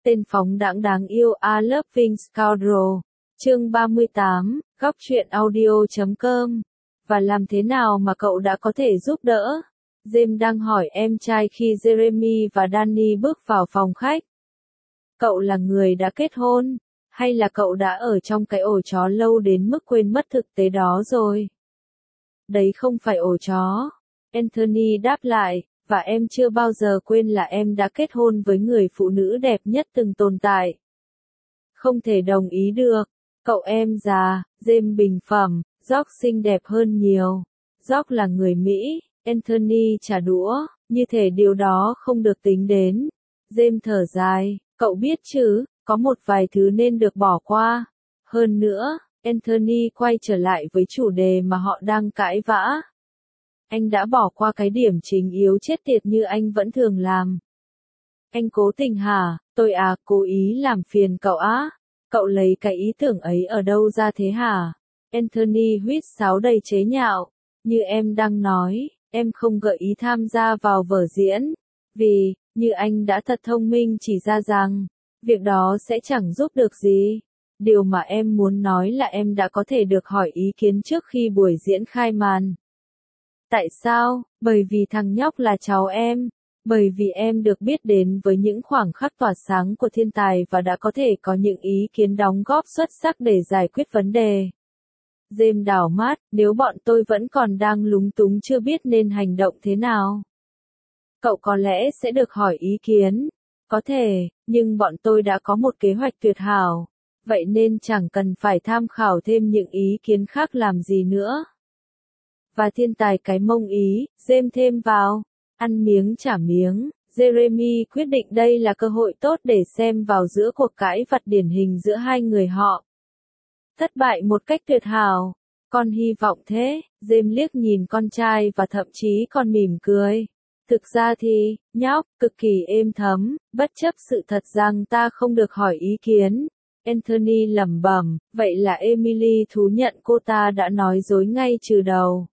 Tên phóng đãng đáng yêu A Loving Scoundrel. Chương 38, góc truyện audio.com. Và làm thế nào mà cậu đã có thể giúp đỡ? James đang hỏi em trai khi Jeremy và Danny bước vào phòng khách. Cậu là người đã kết hôn, hay là cậu đã ở trong cái ổ chó lâu đến mức quên mất thực tế đó rồi? Đấy không phải ổ chó. Anthony đáp lại, và em chưa bao giờ quên là em đã kết hôn với người phụ nữ đẹp nhất từng tồn tại. Không thể đồng ý được. Cậu em già, James bình phẩm, George xinh đẹp hơn nhiều. George là người Mỹ, Anthony trả đũa, như thể điều đó không được tính đến. James thở dài, cậu biết chứ, có một vài thứ nên được bỏ qua. Hơn nữa, Anthony quay trở lại với chủ đề mà họ đang cãi vã. Anh đã bỏ qua cái điểm chính yếu chết tiệt như anh vẫn thường làm. Anh cố tình hả? Tôi cố ý làm phiền cậu á. Cậu lấy cái ý tưởng ấy ở đâu ra thế hả? Anthony huýt sáo đầy chế nhạo. Như em đang nói, em không gợi ý tham gia vào vở diễn. Vì, như anh đã thật thông minh chỉ ra rằng, việc đó sẽ chẳng giúp được gì. Điều mà em muốn nói là em đã có thể được hỏi ý kiến trước khi buổi diễn khai màn. Tại sao? Bởi vì thằng nhóc là cháu em. Bởi vì em được biết đến với những khoảng khắc tỏa sáng của thiên tài và đã có thể có những ý kiến đóng góp xuất sắc để giải quyết vấn đề. James đảo mắt, nếu bọn tôi vẫn còn đang lúng túng chưa biết nên hành động thế nào. Cậu có lẽ sẽ được hỏi ý kiến. Có thể, nhưng bọn tôi đã có một kế hoạch tuyệt hảo. Vậy nên chẳng cần phải tham khảo thêm những ý kiến khác làm gì nữa. Và thiên tài cái mông ý, James thêm vào. Ăn miếng trả miếng, Jeremy quyết định đây là cơ hội tốt để xem vào giữa cuộc cãi vặt điển hình giữa hai người họ. Thất bại một cách tuyệt hảo. Con hy vọng thế, James liếc nhìn con trai và thậm chí còn mỉm cười. Thực ra thì, nhóc, cực kỳ êm thấm, bất chấp sự thật rằng ta không được hỏi ý kiến. Anthony lẩm bẩm, vậy là Emily thú nhận cô ta đã nói dối ngay từ đầu.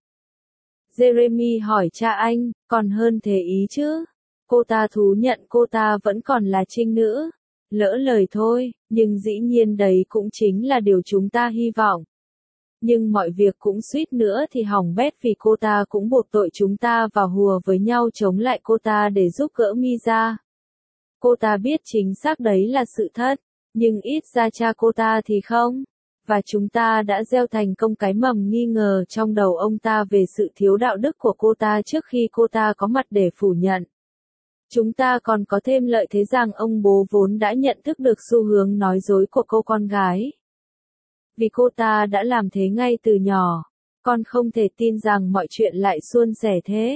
Jeremy hỏi cha anh, còn hơn thế ý chứ? Cô ta thú nhận cô ta vẫn còn là trinh nữ. Lỡ lời thôi, nhưng dĩ nhiên đấy cũng chính là điều chúng ta hy vọng. Nhưng mọi việc cũng suýt nữa thì hỏng bét vì cô ta cũng buộc tội chúng ta và hùa với nhau chống lại cô ta để giúp gỡ mi ra. Cô ta biết chính xác đấy là sự thật, nhưng ít ra cha cô ta thì không. Và chúng ta đã gieo thành công cái mầm nghi ngờ trong đầu ông ta về sự thiếu đạo đức của cô ta trước khi cô ta có mặt để phủ nhận. Chúng ta còn có thêm lợi thế rằng ông bố vốn đã nhận thức được xu hướng nói dối của cô con gái. Vì cô ta đã làm thế ngay từ nhỏ. Con không thể tin rằng mọi chuyện lại suôn sẻ thế.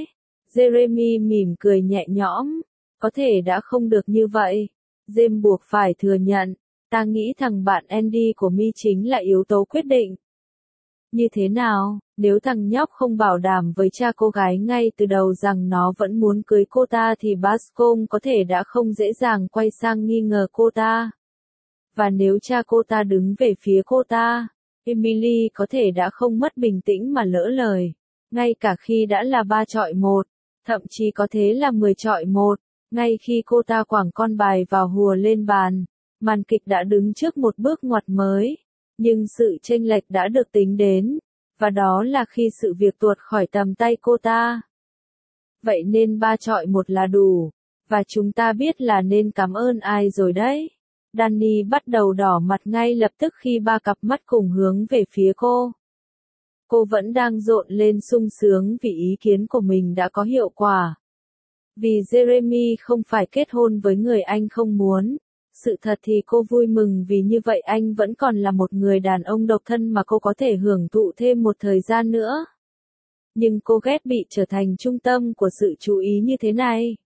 Jeremy mỉm cười nhẹ nhõm. Có thể đã không được như vậy. James buộc phải thừa nhận. Ta nghĩ thằng bạn Andy của mi chính là yếu tố quyết định. Như thế nào, nếu thằng nhóc không bảo đảm với cha cô gái ngay từ đầu rằng nó vẫn muốn cưới cô ta thì Bascom có thể đã không dễ dàng quay sang nghi ngờ cô ta. Và nếu cha cô ta đứng về phía cô ta, Emily có thể đã không mất bình tĩnh mà lỡ lời. Ngay cả khi đã là 3-1, thậm chí có thế là 10-1, ngay khi cô ta quẳng con bài vào hùa lên bàn. Màn kịch đã đứng trước một bước ngoặt mới, nhưng sự chênh lệch đã được tính đến, và đó là khi sự việc tuột khỏi tầm tay cô ta. Vậy nên 3-1 là đủ, và chúng ta biết là nên cảm ơn ai rồi đấy. Danny bắt đầu đỏ mặt ngay lập tức khi ba cặp mắt cùng hướng về phía cô. Cô vẫn đang rộn lên sung sướng vì ý kiến của mình đã có hiệu quả. Vì Jeremy không phải kết hôn với người anh không muốn. Sự thật thì cô vui mừng vì như vậy anh vẫn còn là một người đàn ông độc thân mà cô có thể hưởng thụ thêm một thời gian nữa. Nhưng cô ghét bị trở thành trung tâm của sự chú ý như thế này.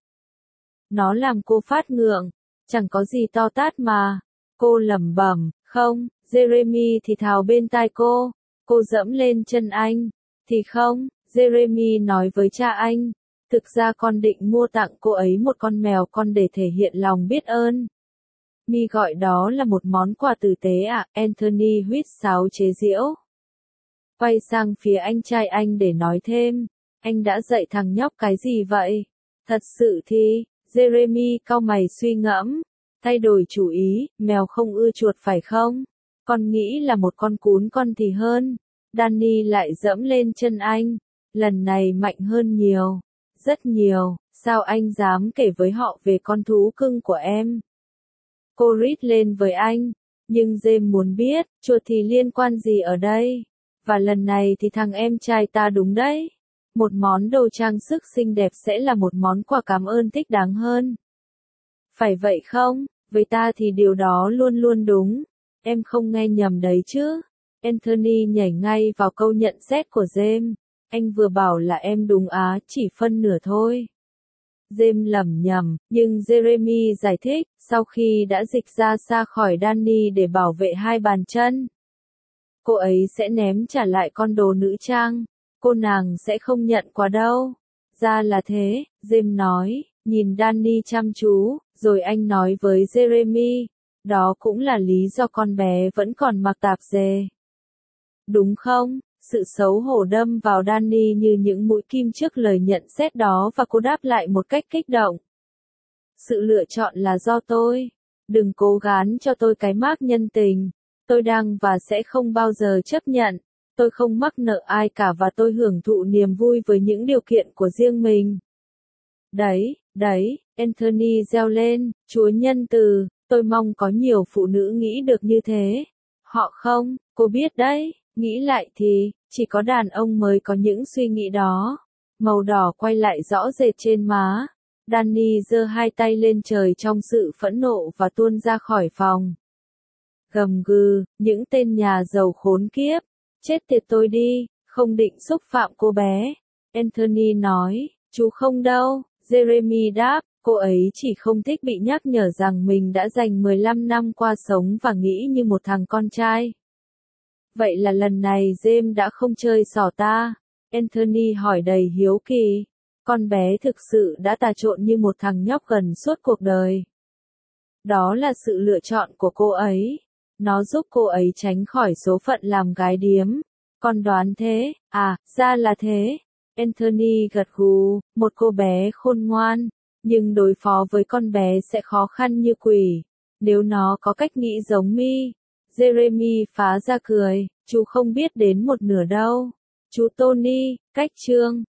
Nó làm cô phát ngượng. Chẳng có gì to tát mà. Cô lẩm bẩm, không, Jeremy thì thào bên tai cô. Cô dẫm lên chân anh. Thì không, Jeremy nói với cha anh. Thực ra con định mua tặng cô ấy một con mèo con để thể hiện lòng biết ơn. Mi gọi đó là một món quà tử tế à? Anthony huýt sáo chế giễu. Quay sang phía anh trai anh để nói thêm. Anh đã dạy thằng nhóc cái gì vậy? Thật sự thì, Jeremy cau mày suy ngẫm. Thay đổi chủ ý, mèo không ưa chuột phải không? Con nghĩ là một con cún con thì hơn. Danny lại dẫm lên chân anh. Lần này mạnh hơn nhiều. Rất nhiều, sao anh dám kể với họ về con thú cưng của em? Cô rít lên với anh. Nhưng James muốn biết, chuột thì liên quan gì ở đây? Và lần này thì thằng em trai ta đúng đấy. Một món đồ trang sức xinh đẹp sẽ là một món quà cảm ơn thích đáng hơn. Phải vậy không? Với ta thì điều đó luôn luôn đúng. Em không nghe nhầm đấy chứ? Anthony nhảy ngay vào câu nhận xét của James. Anh vừa bảo là em đúng á, chỉ phân nửa thôi. James lẩm nhẩm, nhưng Jeremy giải thích, sau khi đã dịch ra xa khỏi Danny để bảo vệ hai bàn chân. Cô ấy sẽ ném trả lại con đồ nữ trang. Cô nàng sẽ không nhận quà đâu. Ra là thế, James nói, nhìn Danny chăm chú, rồi anh nói với Jeremy, đó cũng là lý do con bé vẫn còn mặc tạp dề. Đúng không? Sự xấu hổ đâm vào Danny như những mũi kim trước lời nhận xét đó và cô đáp lại một cách kích động. Sự lựa chọn là do tôi. Đừng cố gắng cho tôi cái mác nhân tình. Tôi đang và sẽ không bao giờ chấp nhận. Tôi không mắc nợ ai cả và tôi hưởng thụ niềm vui với những điều kiện của riêng mình. Đấy, Anthony reo lên, Chúa nhân từ, tôi mong có nhiều phụ nữ nghĩ được như thế. Họ không, cô biết đấy, nghĩ lại thì, chỉ có đàn ông mới có những suy nghĩ đó. Màu đỏ quay lại rõ rệt trên má. Danny giơ hai tay lên trời trong sự phẫn nộ và tuôn ra khỏi phòng. Gầm gừ, những tên nhà giàu khốn kiếp. Chết tiệt tôi đi, không định xúc phạm cô bé. Anthony nói, chú không đâu. Jeremy đáp, cô ấy chỉ không thích bị nhắc nhở rằng mình đã dành 15 năm qua sống và nghĩ như một thằng con trai. Vậy là lần này James đã không chơi xỏ ta? Anthony hỏi đầy hiếu kỳ. Con bé thực sự đã trà trộn như một thằng nhóc gần suốt cuộc đời. Đó là sự lựa chọn của cô ấy. Nó giúp cô ấy tránh khỏi số phận làm gái điếm. Con đoán thế, à, ra là thế. Anthony gật gù, một cô bé khôn ngoan. Nhưng đối phó với con bé sẽ khó khăn như quỷ. Nếu nó có cách nghĩ giống mi. Jeremy phá ra cười, chú không biết đến một nửa đâu. Chú Tony, cách chương.